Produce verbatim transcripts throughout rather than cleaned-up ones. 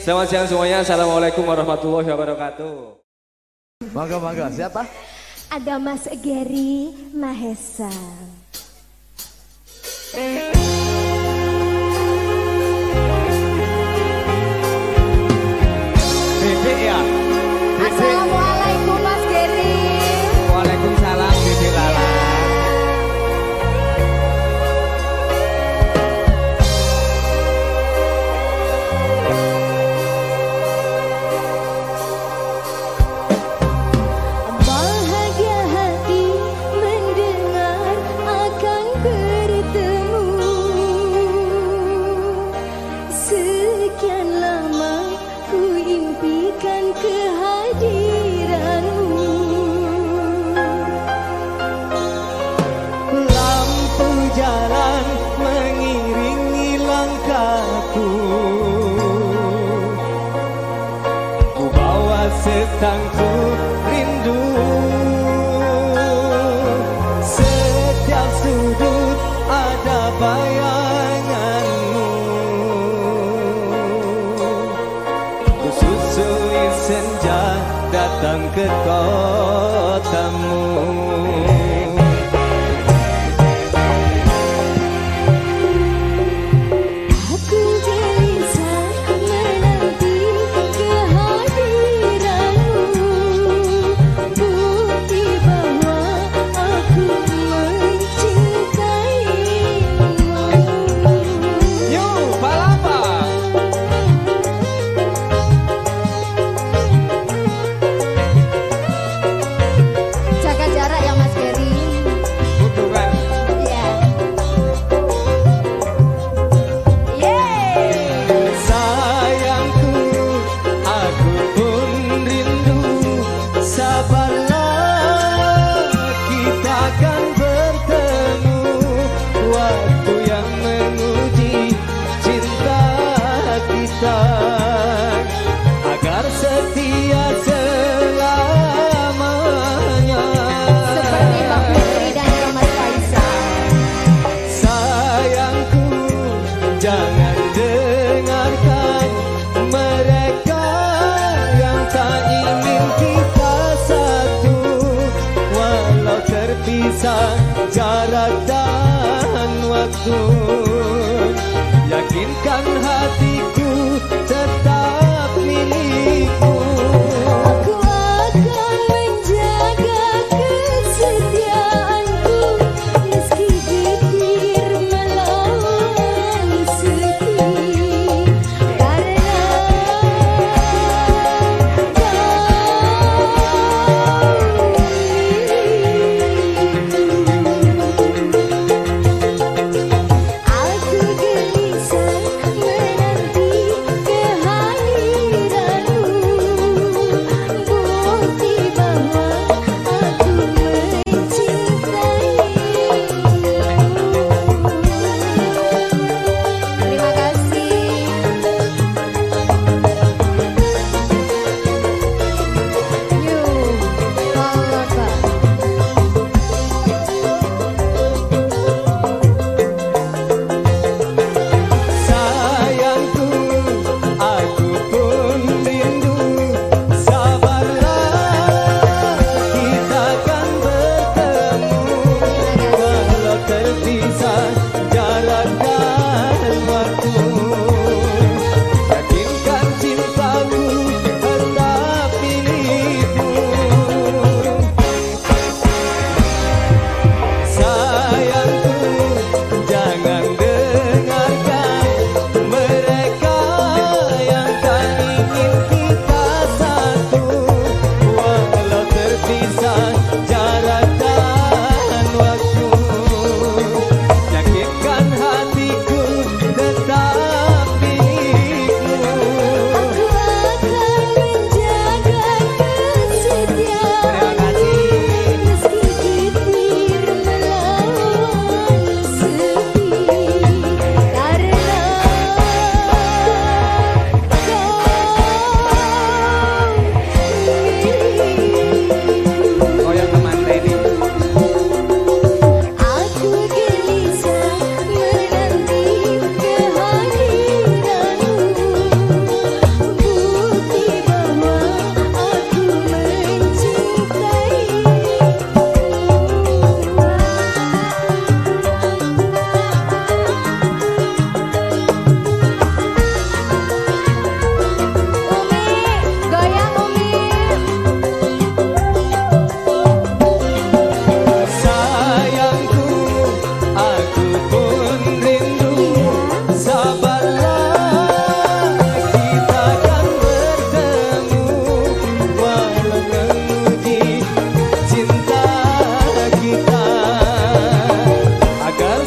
Selamat siang semuanya. Assalamualaikum warahmatullahi wabarakatuh. Mangga mangga. Siapa? Ada Mas Gary Mahesa. Dedek ya. Assalamualaikum Mas Gary. Waalaikumsalam Dedek Lala. Bahagia hati mendengar akan bertemu. Sekian lama ku impikan kehadiranmu. Lampu jalan mengiringi langkahku. Ku bawa setangkup rindu. Setiap sudut ada bayanganmu. Ku susui senja datang ke kotamu. Aku gelisah menanti kehadiranmu. Bukti bahwa aku mencintaimu. Yo, palapa. Jaga jarak ya Mas Gary. Bukan. Iya. Yeay. Sayangku, aku pun rindu. Sabarlah, kita akan bertemu. Waktu yang menguji cinta kita, agar setia selamanya. Seperti Mbak Putri dan Mas Faisal. Sayangku, jangan dengarkan mereka yang tak ingin kita satu. Walau terpisah jarak dan waktu, yakinkan hatiku tetap milikku. Aku akan menjaga kesetiaanku meski getir melawan sepi. Karena aku gelisah menanti kehadiranmu. Bukti bahwa aku mencintaimu. Terima kasih. Yuk, palapa. Sayangku, aku pun rindu. Sabarlah, kita akan bertemu. Walau terpisah jarak dan waktu, yakinkan cintaku tetap milikmu. Sayangku, jangan dengarkan mereka yang tak ingin kita satu. Walau terpisah jarak dan waktu, yakinkan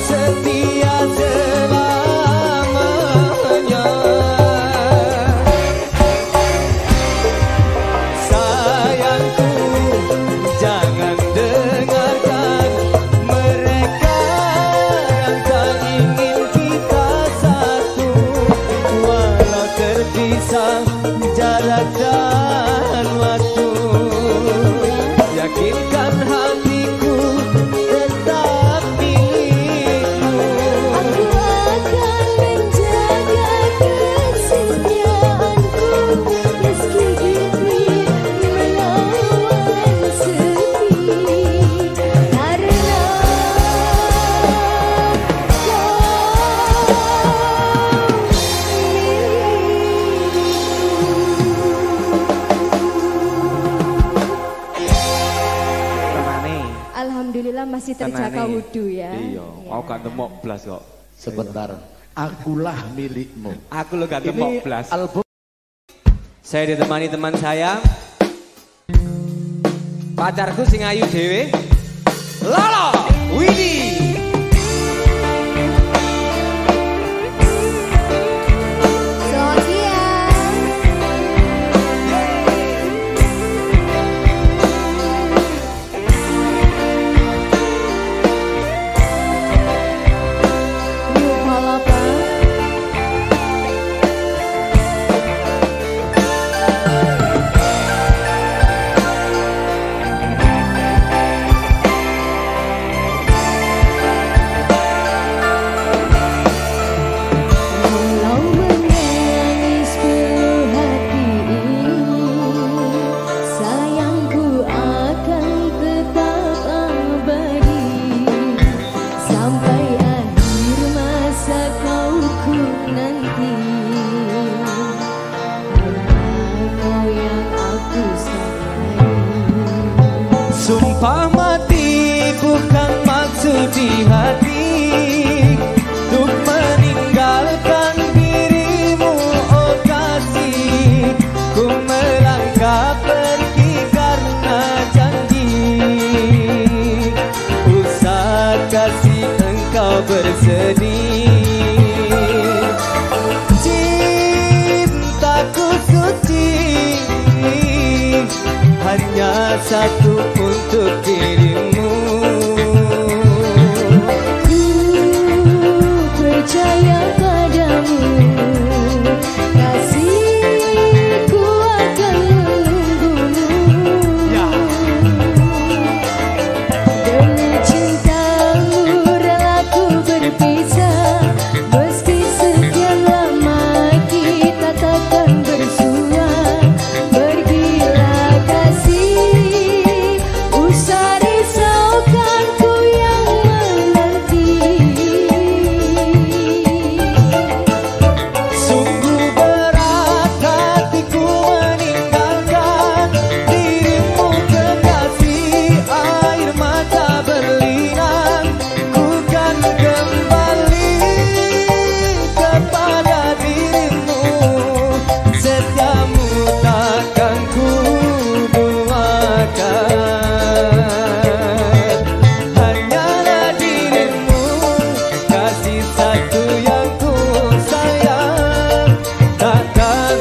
setia selamanya. Sayangku, jangan dengarkan mereka yang tak ingin kita satu, walau terpisah jarak dan waktu. Yakinkan hatiku tetap milikmu. Aku akan menjaga kesetiaanku meski diri melawan sepi, karena alhamdulillah masih terjaga wudhu ya. Iya, mau gak demok blas kok. Sebentar, akulah milikmu. Aku lo gak Ini demok blas. album Saya ditemani teman saya, pacarku sing ayu dhewe, Lala Widi. Selamat siang. Yuk palapa. Walau menangis penuh hati ini, sayangku akan tetap abadi sampai akhir masa kau ku nanti. Hanya kau yang aku sayangi. Sumpah mati bukan maksud di hati untuk meninggalkan dirimu, oh kasih. Ku melangkah pergi karena janji, usah kasih engkau bersedih. Cintaku suci hanya satu untuk dirimu. Ku percaya padamu, kasihku akan menunggumu. Ya. Demi cintamu rela ku berpisah, meski sekian lama kita takkan bersua. Pergilah kasih, usah risaukan ku yang menanti. Sungguh berat hatiku meninggalkan dirimu kekasih. Air mata berlinang, ku kan kembali kepada dirimu. Setiamu takkan ku duakan, hanyalah dirimu, kasih satu yang ku sayang, takkan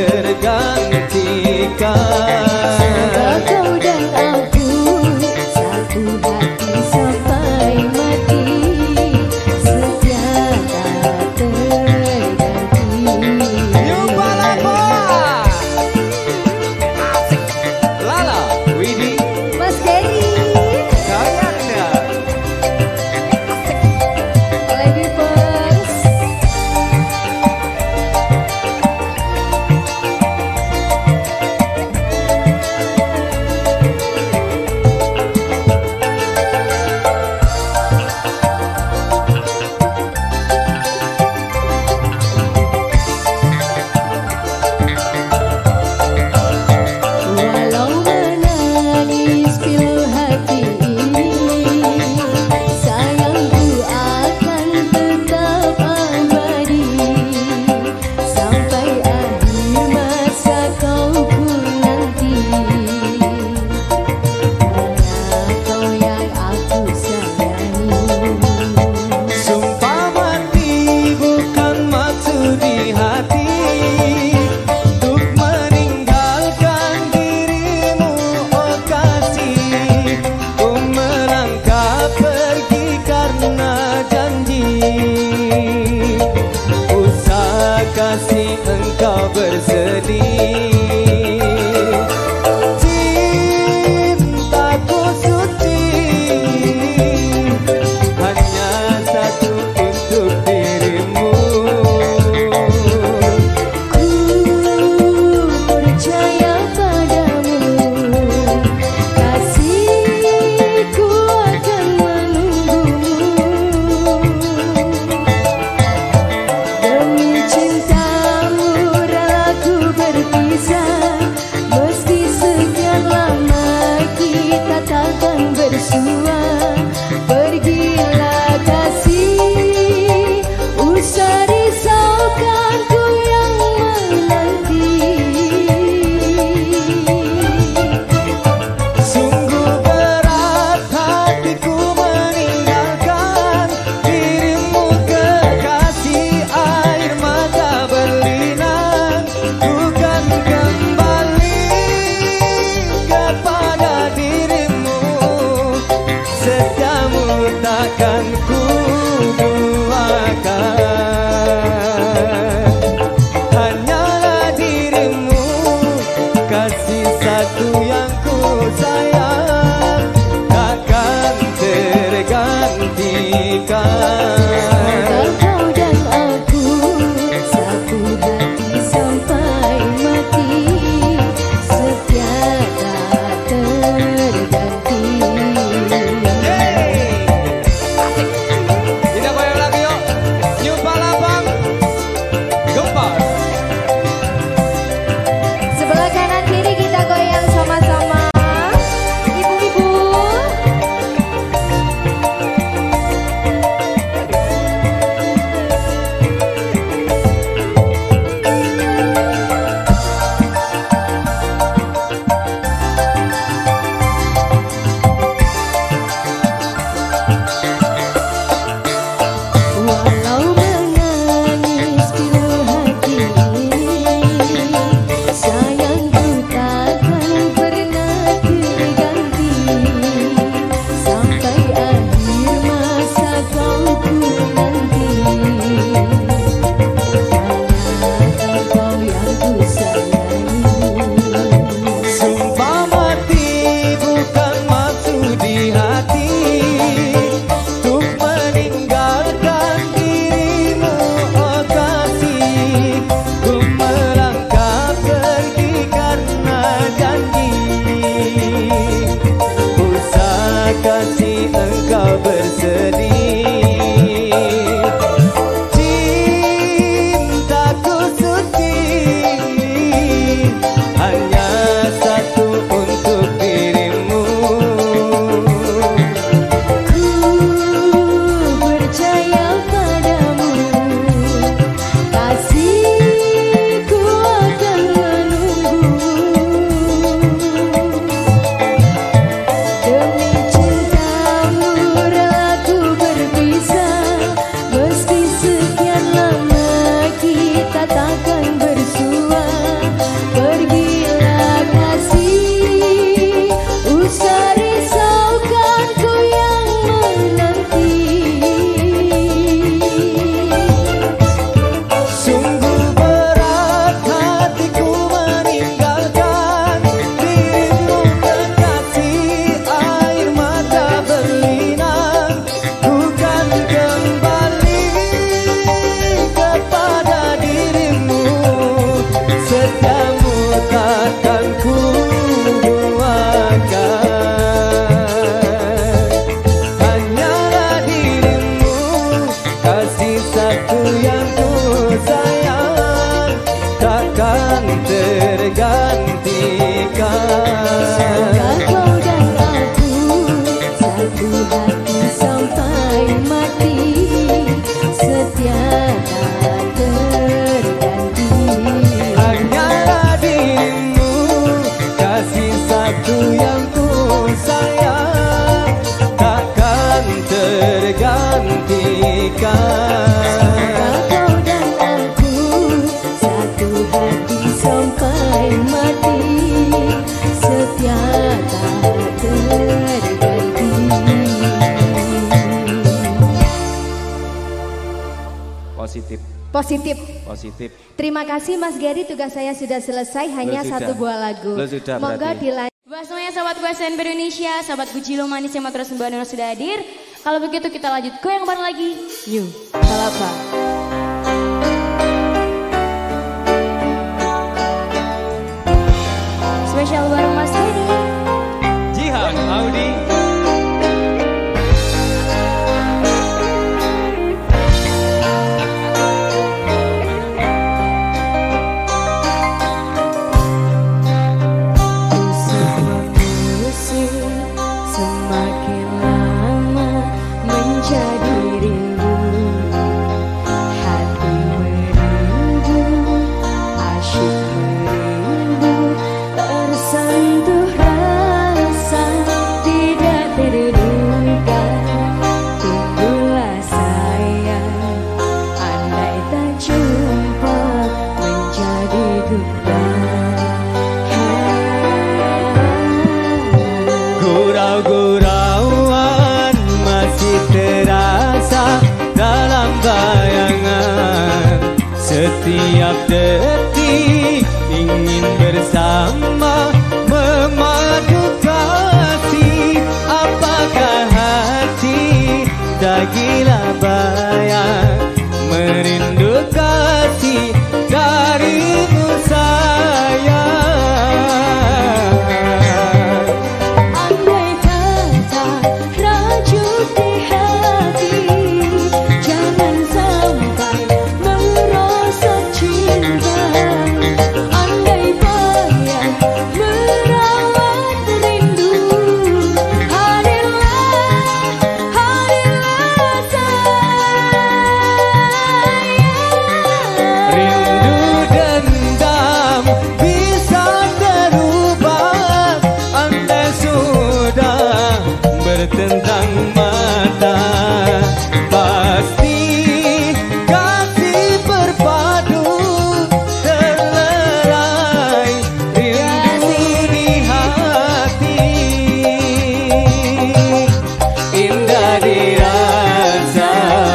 tergantikan. Semoga kau dan aku satu hati sampai mati, setia tak terganti. Yuk balap Asik. Lala Widi Mas Kenny, kayaknya Lady First. ku duakan. Hanyalah dirimu, kasih satu yang ku sayang, takkan tergantikan. Positif. Positif. Positif. Terima kasih Mas Gary, tugas saya sudah selesai, hanya Lo satu sudah. buah lagu. Lo sudah Monggo berarti. dilanjut. Buat semuanya sahabat gue S N B Indonesia, sahabat Gucilo manis yang terus sembilan sudah hadir. Kalau begitu kita lanjut ke yang baru lagi. New Palapa. Spesial bareng Mas Gary. Jihan Audi. Semakin lama menjadi rindu, hati merindu, asyik merindu, tersanjung. bayang merindu kasih darimu sayang. Andai kata rajut di hati, jangan sampai merosot cinta. Andai bayang merawat rindu, hadirlah, hadirlah sayang. Rindu dendam bisa terubah andai sudah bertentang mata. Pasti kasih berpadu terlerai rindu di hati. Indah dirasa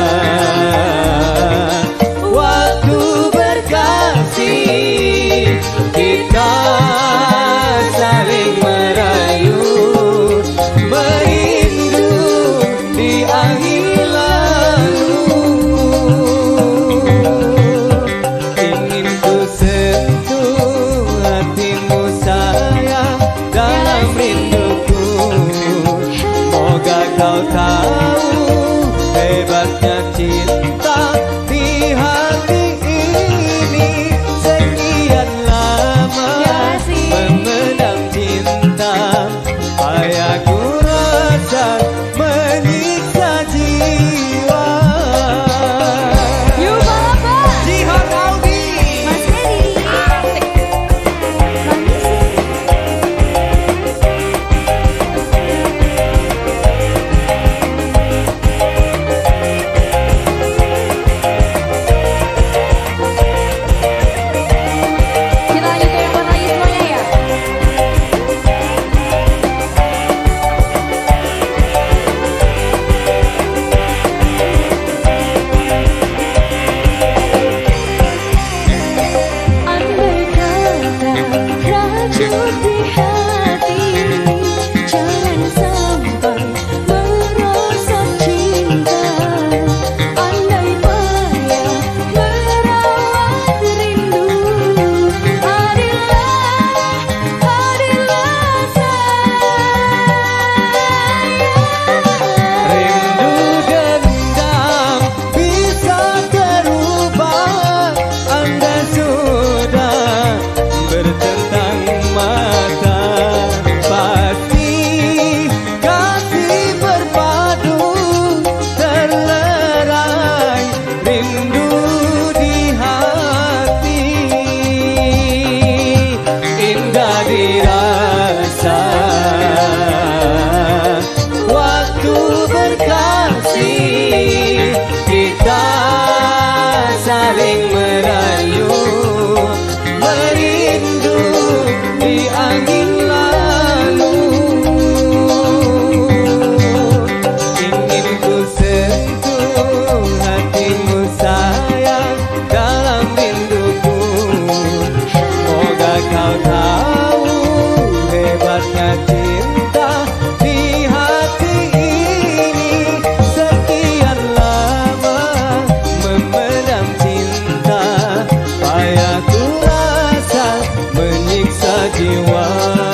waktu berkasih, kita saling merayu merindu di angin lalu. Ingin ku sentuh hatimu sayang dalam rinduku. Moga kau tahu hebatnya cinta di hati ini. Sekian lama memendam cinta, payah ku rasa menyiksa jiwa. Yuk Bapak, Jihad Audi. Mas Heri, Ramisi. Kita lanjut ke yang lagi semuanya ya. Andai kata rajut di hati, jangan sampai merosot cinta. Andai bayang merawat rindu, hadirlah, hadirlah sayang. Rindu dendam bisa terubah andai sudah bertentang mata. Pasti kasih berpadu terlerai rindu di hati. Indah dirasa waktu berkasih, kita saling merayu merindu di angin lalu. Ingin ku sentuh hatimu sayang dalam rinduku. Moga kau tahu hebatnya cinta di hati ini. Sekian lama memendam cinta, payah ku rasa menyiksa jiwa.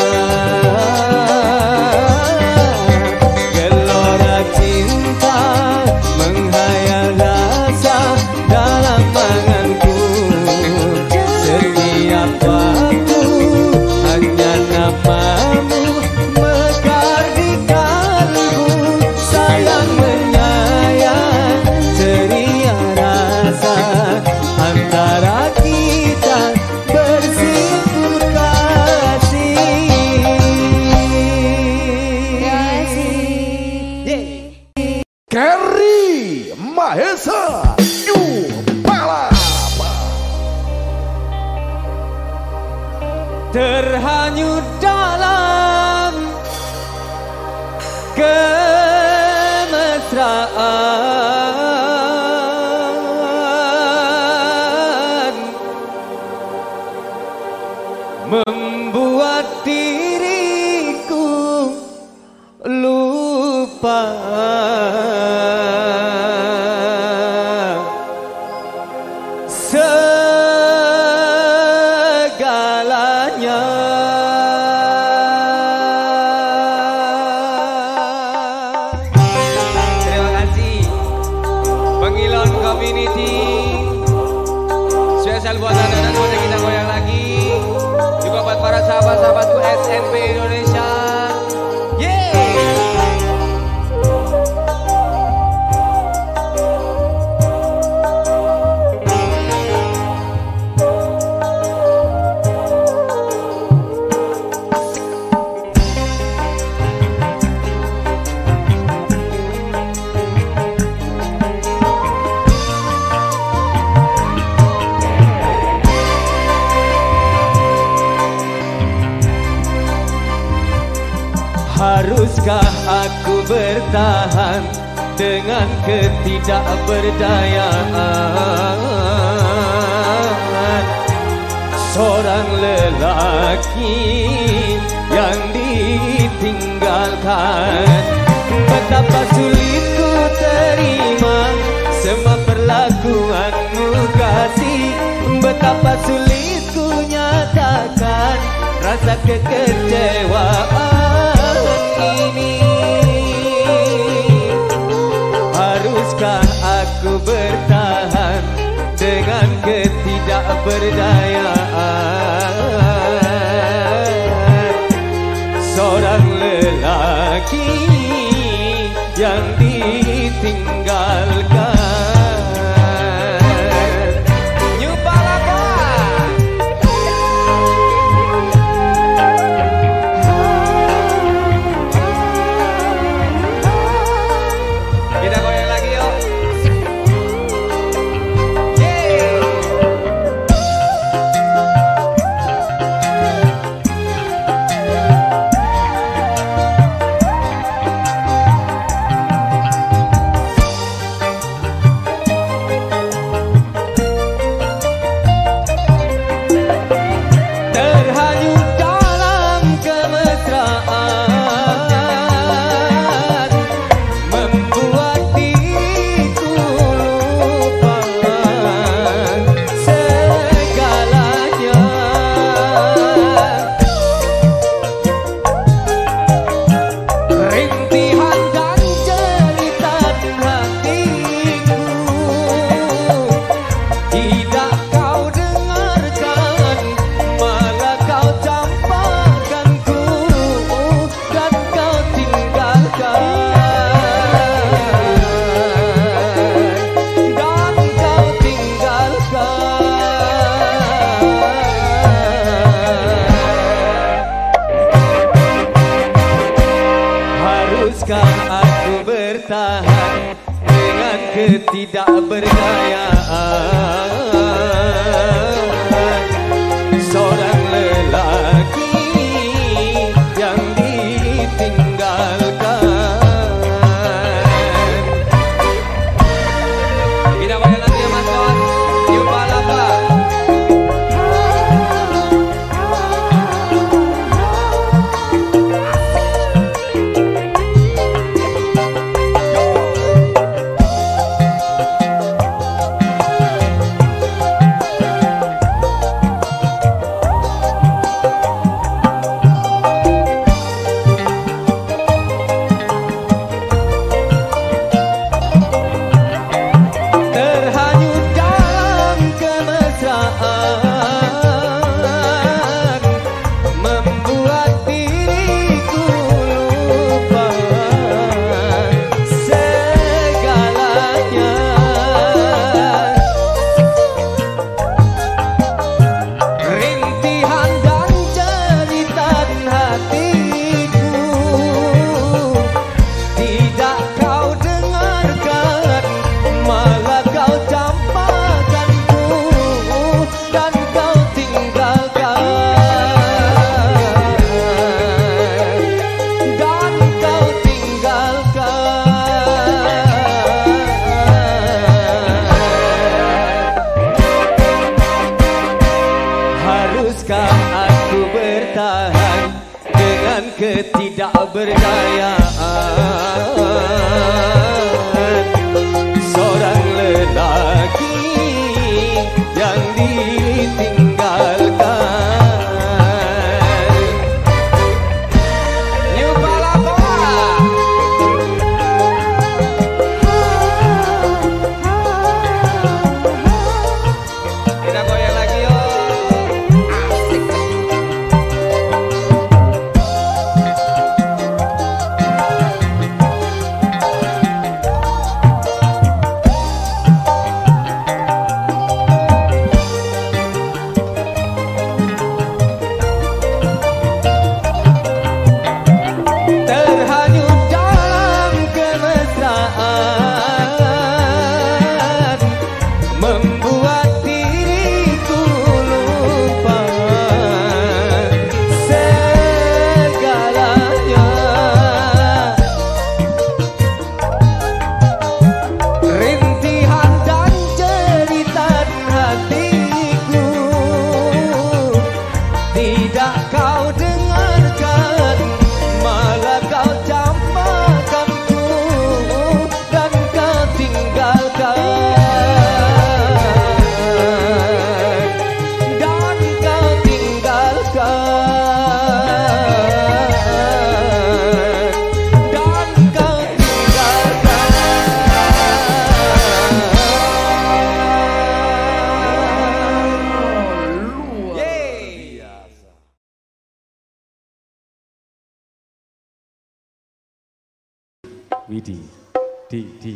Gelora cinta menghayal rasa dalam anganku. Setiap waktu hanya namamu mekar di kalbu. Sayang menyayang ceria rasa antara kita bersimpul kasih. Kasih. Kerry Mahesa New Balapa. Terhanyut dalam kemesraan, membuat diriku lupa. Pengilon Community. Spesial buat anda dan buat kita goyang lagi. Juga buat para sahabat-sahabatku S N B Indonesia. Yeay! Haruskah aku bertahan dengan ketidakberdayaan seorang lelaki yang ditinggalkan? Betapa sulit ku terima semua perlakuanmu kasih, betapa sulit ku nyatakan rasa kekecewaan ini. Haruskah aku bertahan dengan ketidakberdayaan seorang lelaki yang ditinggalkan? Haruskah aku bertahan dengan ketidakberdayaan seorang lelaki yang ditinggalkan? Kita bayar lagi ya mas kawan. Jumpa lapa. Haruskah aku bertahan dengan ketidakberdayaan seorang lelaki yang ditinggalkan? New Palapa. Widi, di, di.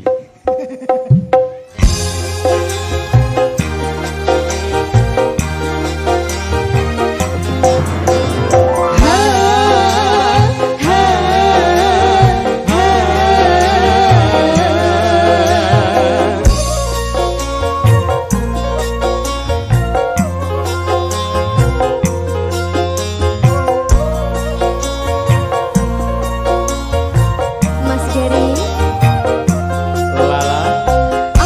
Mas Gary. Lala.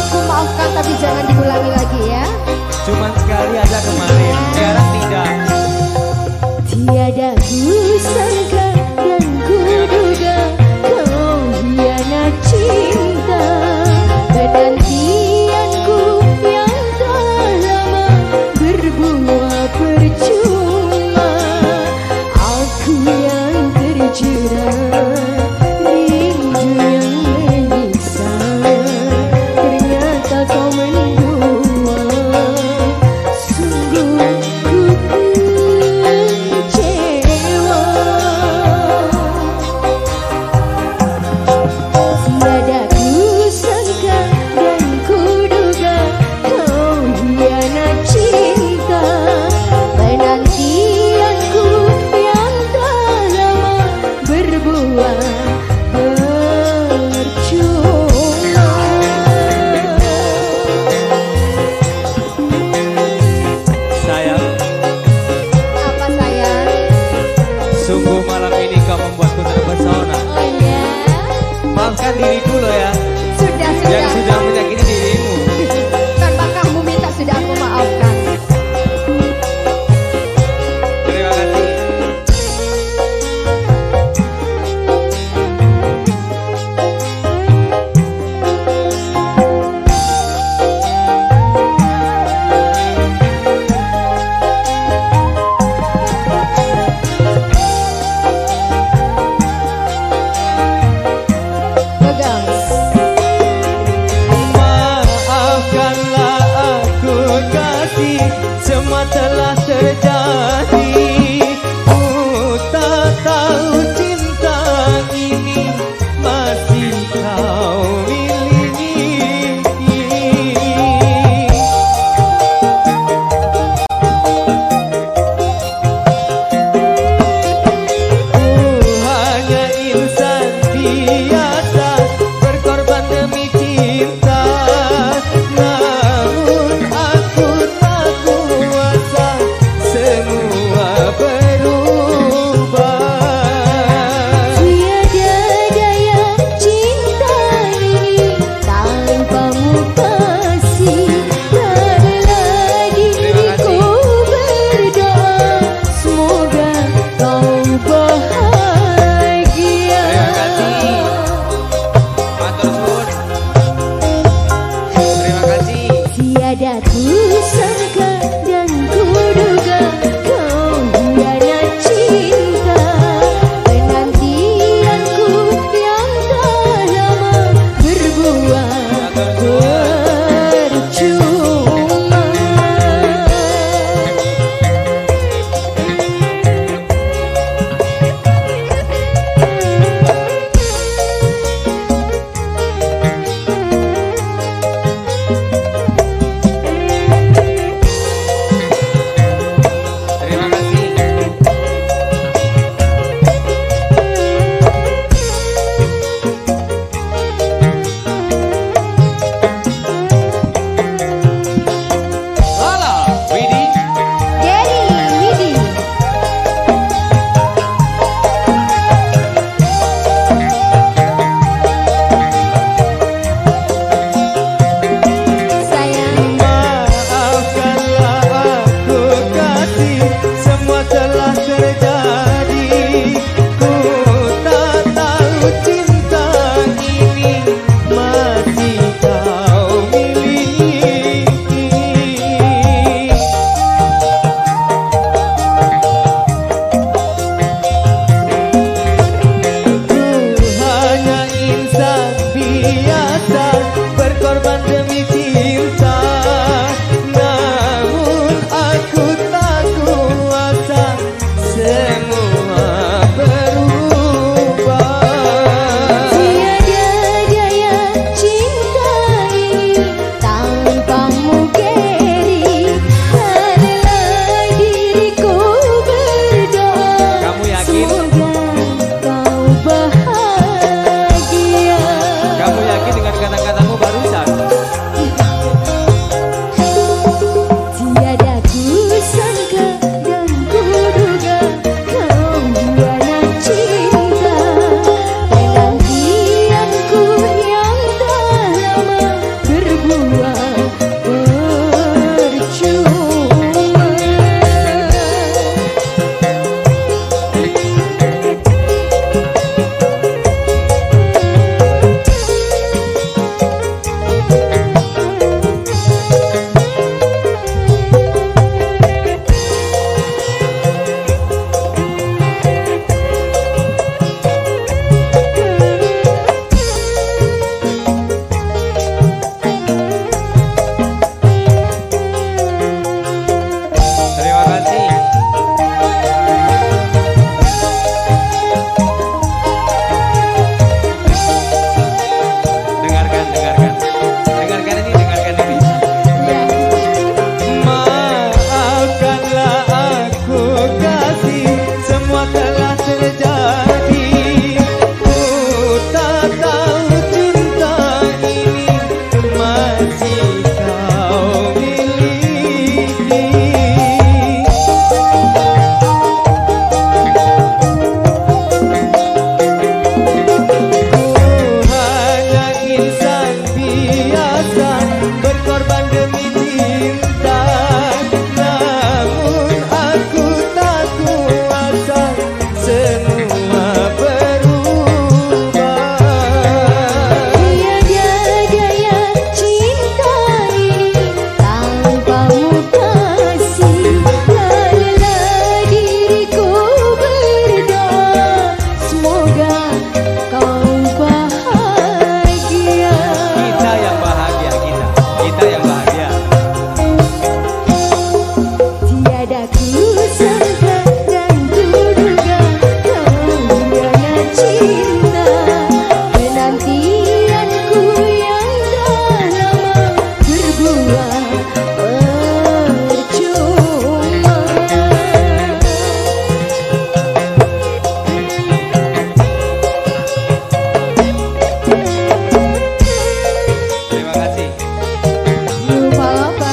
Terima kasih. Lupa apa?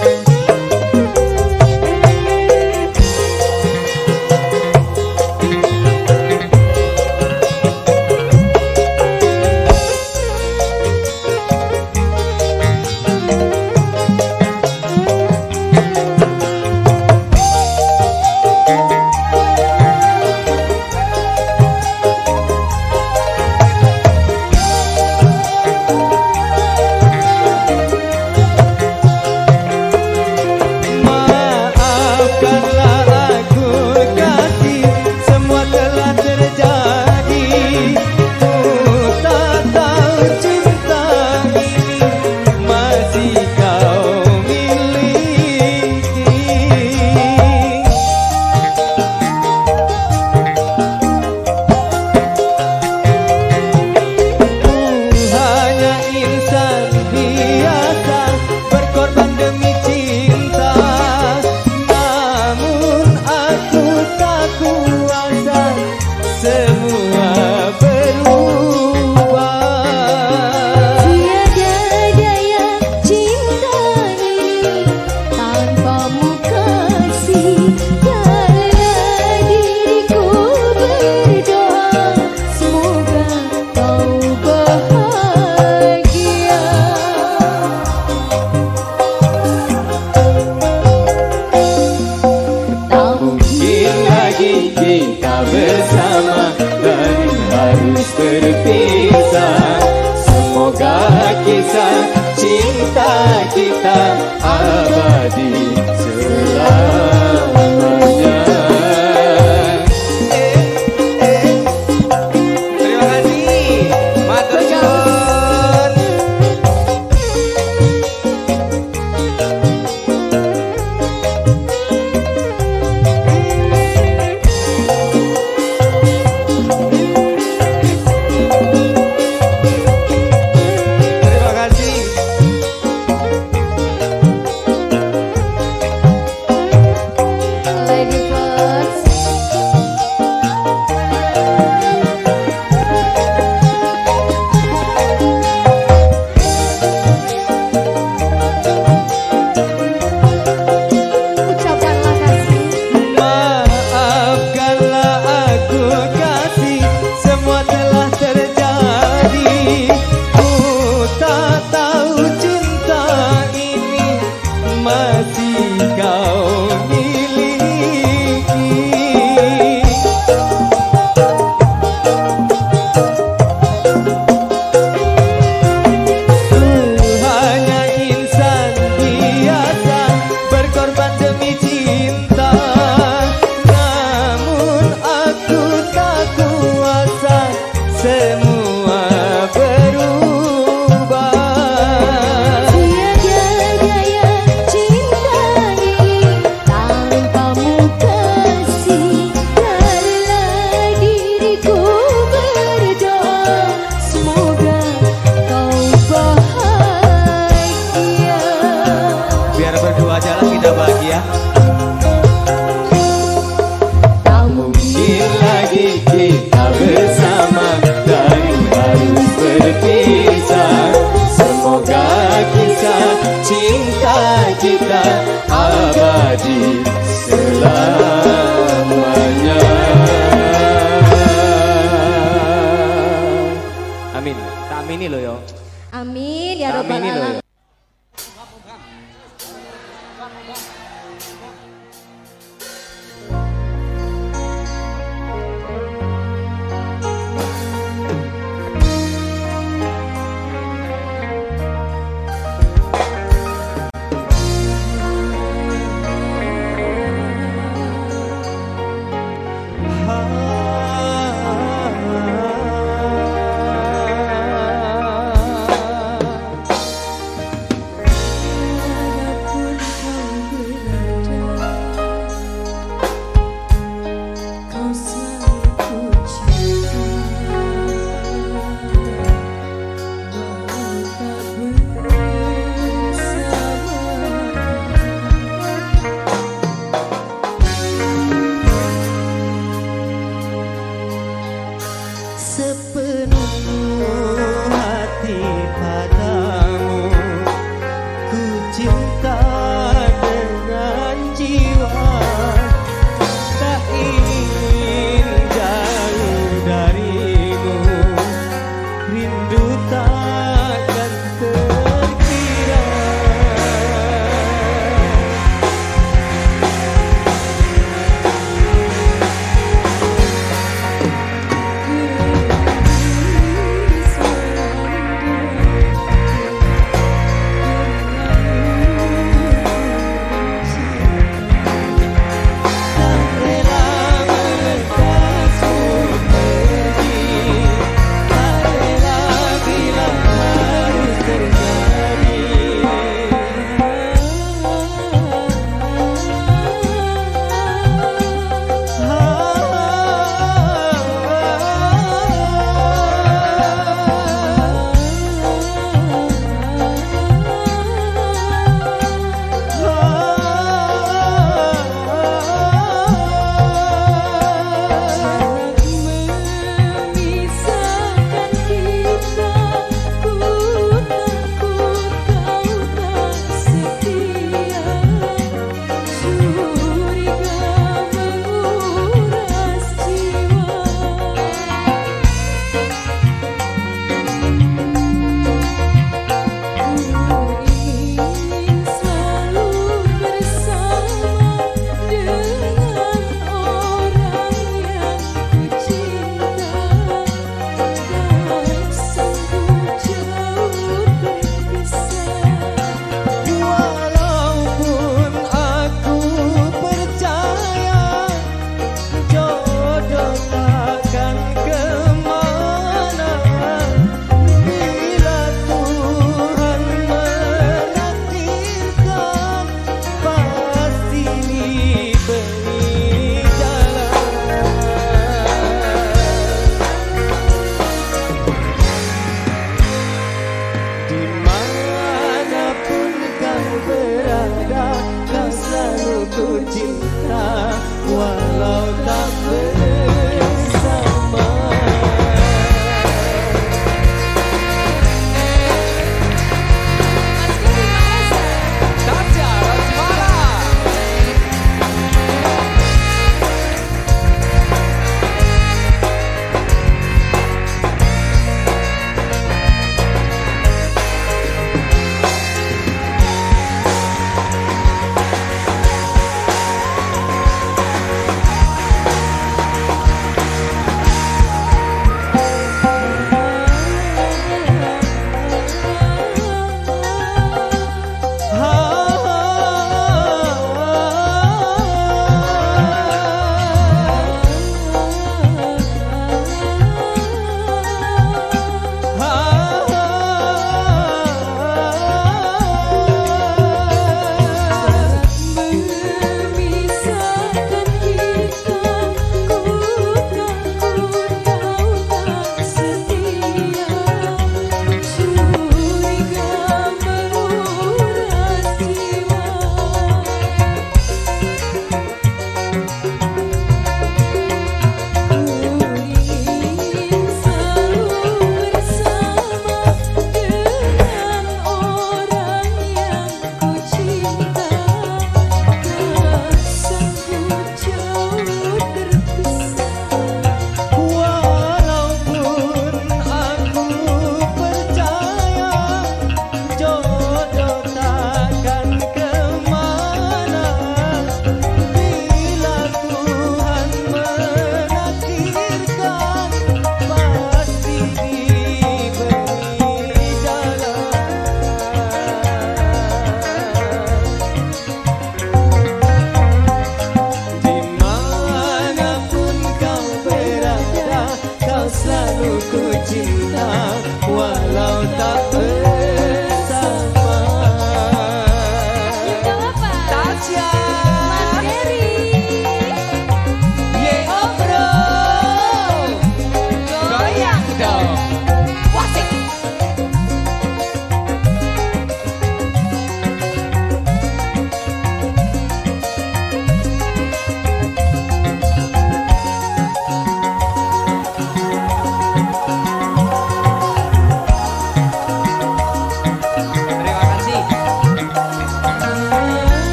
Maafkanlah aku kasih, semua telah terjadi. Ku tak tahu cinta ini masih kau miliki. Ku hanya insan biasa, berkorban demi cinta. Namun aku tak kuasa, semua berubah. Tiada daya cinta ini tanpamu kasih. Biarlah diriku berdoa, semoga kau bahagia. Tak Mungkin lagi kita bersama dan harus berpisah. Semoga kisah cinta kita abadi selamanya. Terima kasih. Matur suwun. Terima kasih. Lady First. Ucapkanlah kasih. Maafkanlah aku kasih, semua telah terjadi. Ku tak tahu cinta ini masih kau miliki. Ku hanya insan biasa, berkorban demi cinta. Namun aku tak kuasa, semua berubah. Tiada daya cinta ini tanpamu kasih. Biarlah diriku berdoa, semoga kau bahagia. Biar berdua jalan kita bahagia. Tak Mungkin lagi kita bersama dan harus berpisah. Semoga kisah cinta kita abadi selamanya. Amin. Tak amini loh yo. Amin ya Tak robbal amini loh yo. alamin. Walaupun kau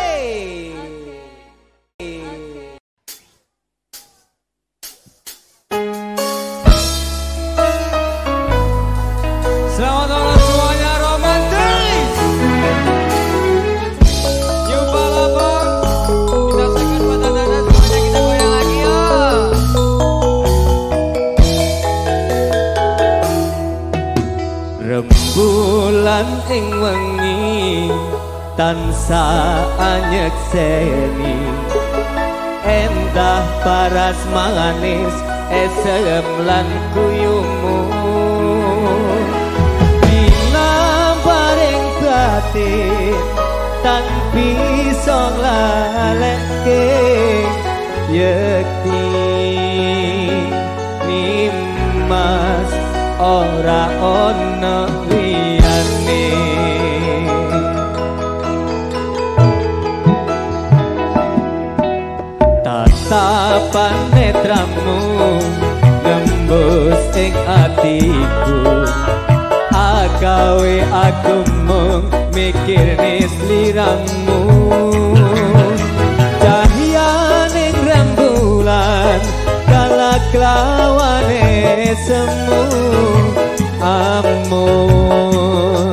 Selamat malam semuanya romantis. New Palabang. Kita saksikan buat anda semuanya, kita goyang lagi ya. Rembulan ing wengi tansah anyekseni, endah paras manis esem lan kuyumu. Dinamparing batin tan bisa nglaleke yekti nimas ora ono liyane. Tatapan netramu nembus ing atiku, agawe aku mung mikir sliramu. Cahyaning rembulan kalak lawane semu, amun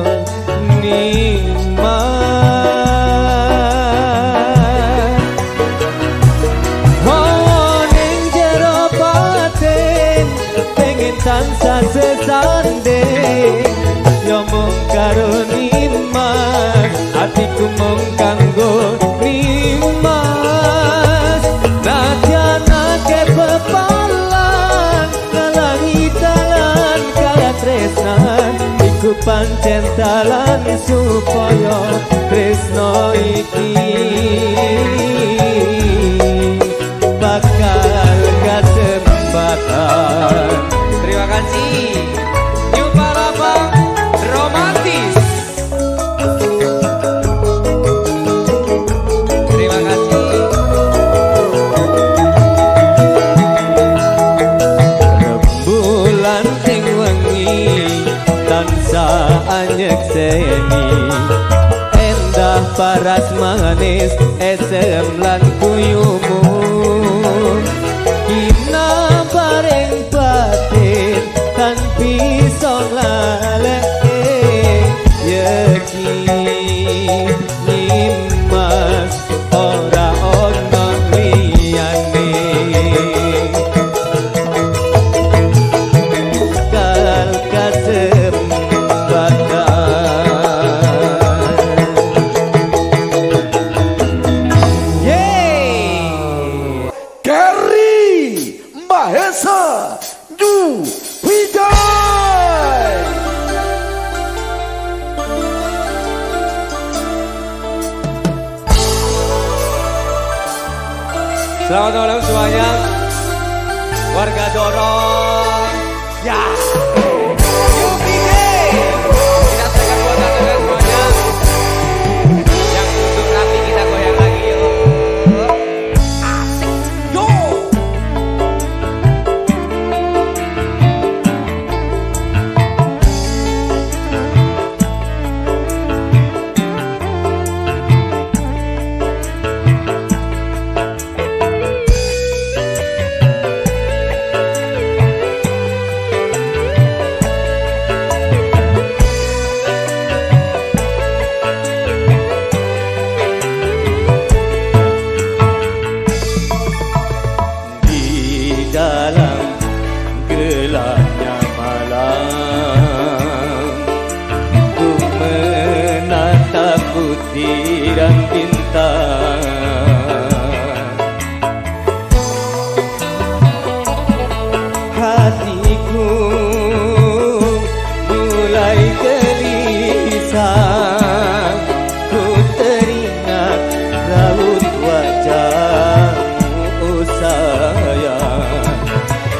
nimas. Oh ning jero batin pengen tansah sesanding, yo mung karo nimas, atiku mung kanggo nimas. Najanake pepalan ngalangi dalan kaya tresnan, iku pancen dalan supaya tresno iki bakal kesempatan. Terima kasih. New Palabang romantis. Terima kasih. Rembulan ing wengi tansah anyekseni, endah paras manis esem lan kuyumu. Dinamparing batin tan bisa nglaleke yeki nimas ora ono liyane. Kal kesempatan. Yeay. Gary Mahesa New Widai. Selamat malam semuanya. Warga dorong. Ya. Yupi Game. Kita saksikan buat anda semuanya. Yang untuk nanti kita goyang lagi yuk. Asik. Yo. Dalam gelapnya malam, ku menatap butiran bintang. Hatiku mulai gelisah, ku teringat raut wajahmu sayang.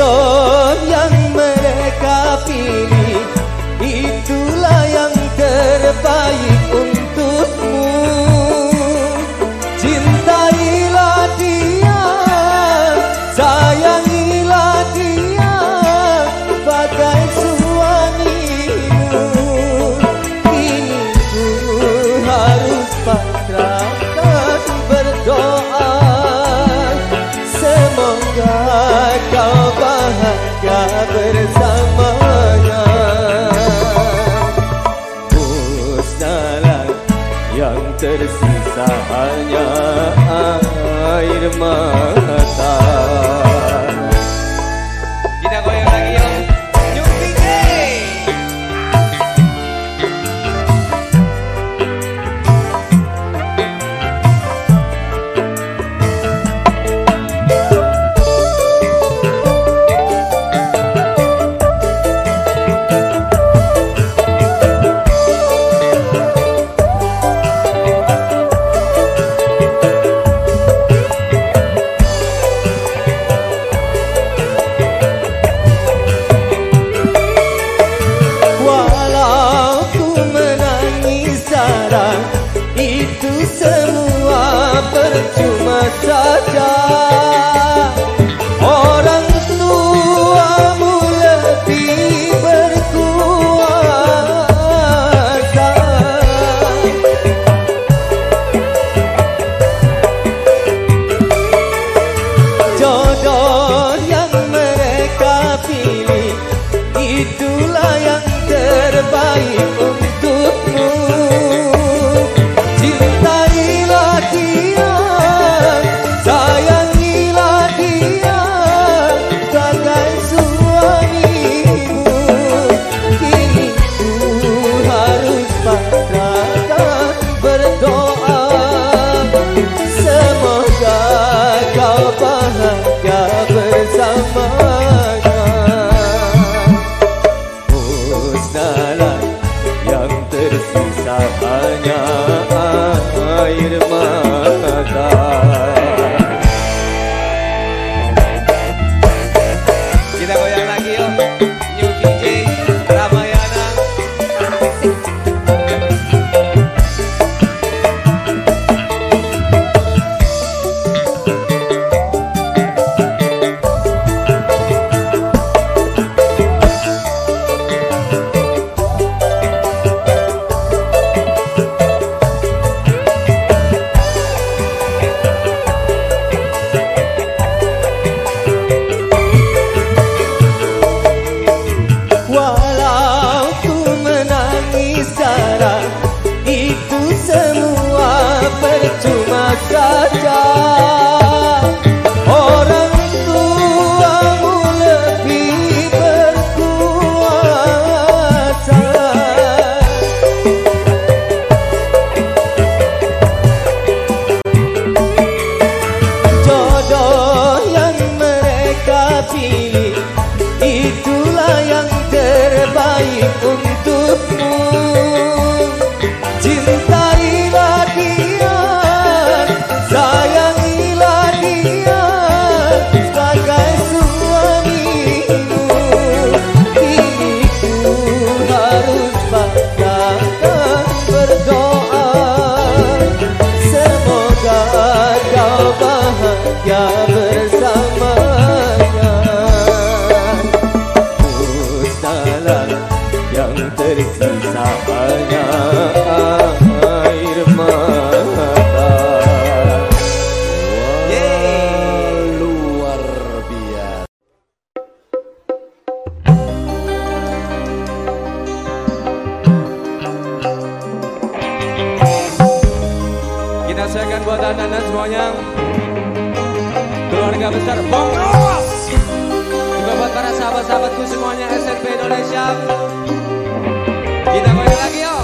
Jodoh yang mereka pilih itulah yang terbaik untukmu. Cintailah dia, sayangilah dia bagai suamimu. Kini ku harus pasrahkan berdoa, semoga kau bahagia bersamanya. Musnahlah yang tersisa hanya air mata. Kita goyang lagi yuk. New D J. Itu semua percuma saja. Orang tuamu lebih berkuasa. Jodoh yang mereka pilih itulah yang terbaik untukmu. Cintailah dia, sayangilah dia bagai suamimu. Kini ku harus pasrahkan berdoa, semoga kau bahagia bersamanya. Musnahlah yang tersisa hanya air mata. Kita goyang lagi yuk. New D J Ramayana. Walau ku menangis darah, itu semua percuma saja. Orang tuamu lebih berkuasa. Jodoh yang mereka pilih itulah yang terbaik untukmu. Cintailah dia, sayangilah dia sebagai suamimu. Kini ku harus pasrahkan berdoa, semoga kau bahagia bersamanya. Musnahlah yang tersisa hanya air mata. Yeay. Luar biasa. Kita siapkan buat anda semuanya. Keluarga besar Bang Ros. Juga buat para sahabat-sahabatku semuanya S N P Indonesia. Kita goyang lagi yuk.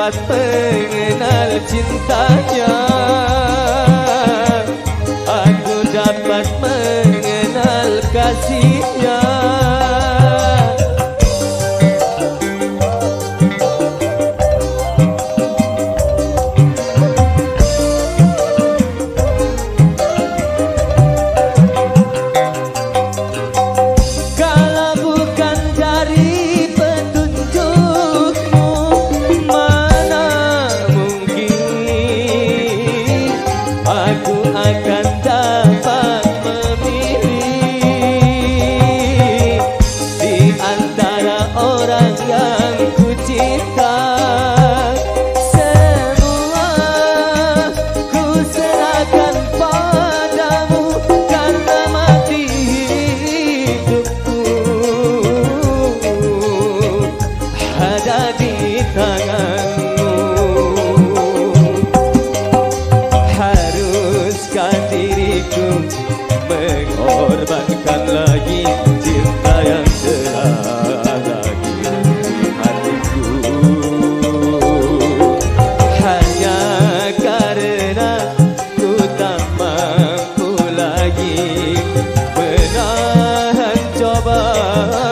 dapat mengenal cintanya, aku dapat mengenal kasihnya. Mengorbankan lagi cinta yang telah lagi di hatiku, hanya karena ku tak mampu lagi menahan cobaan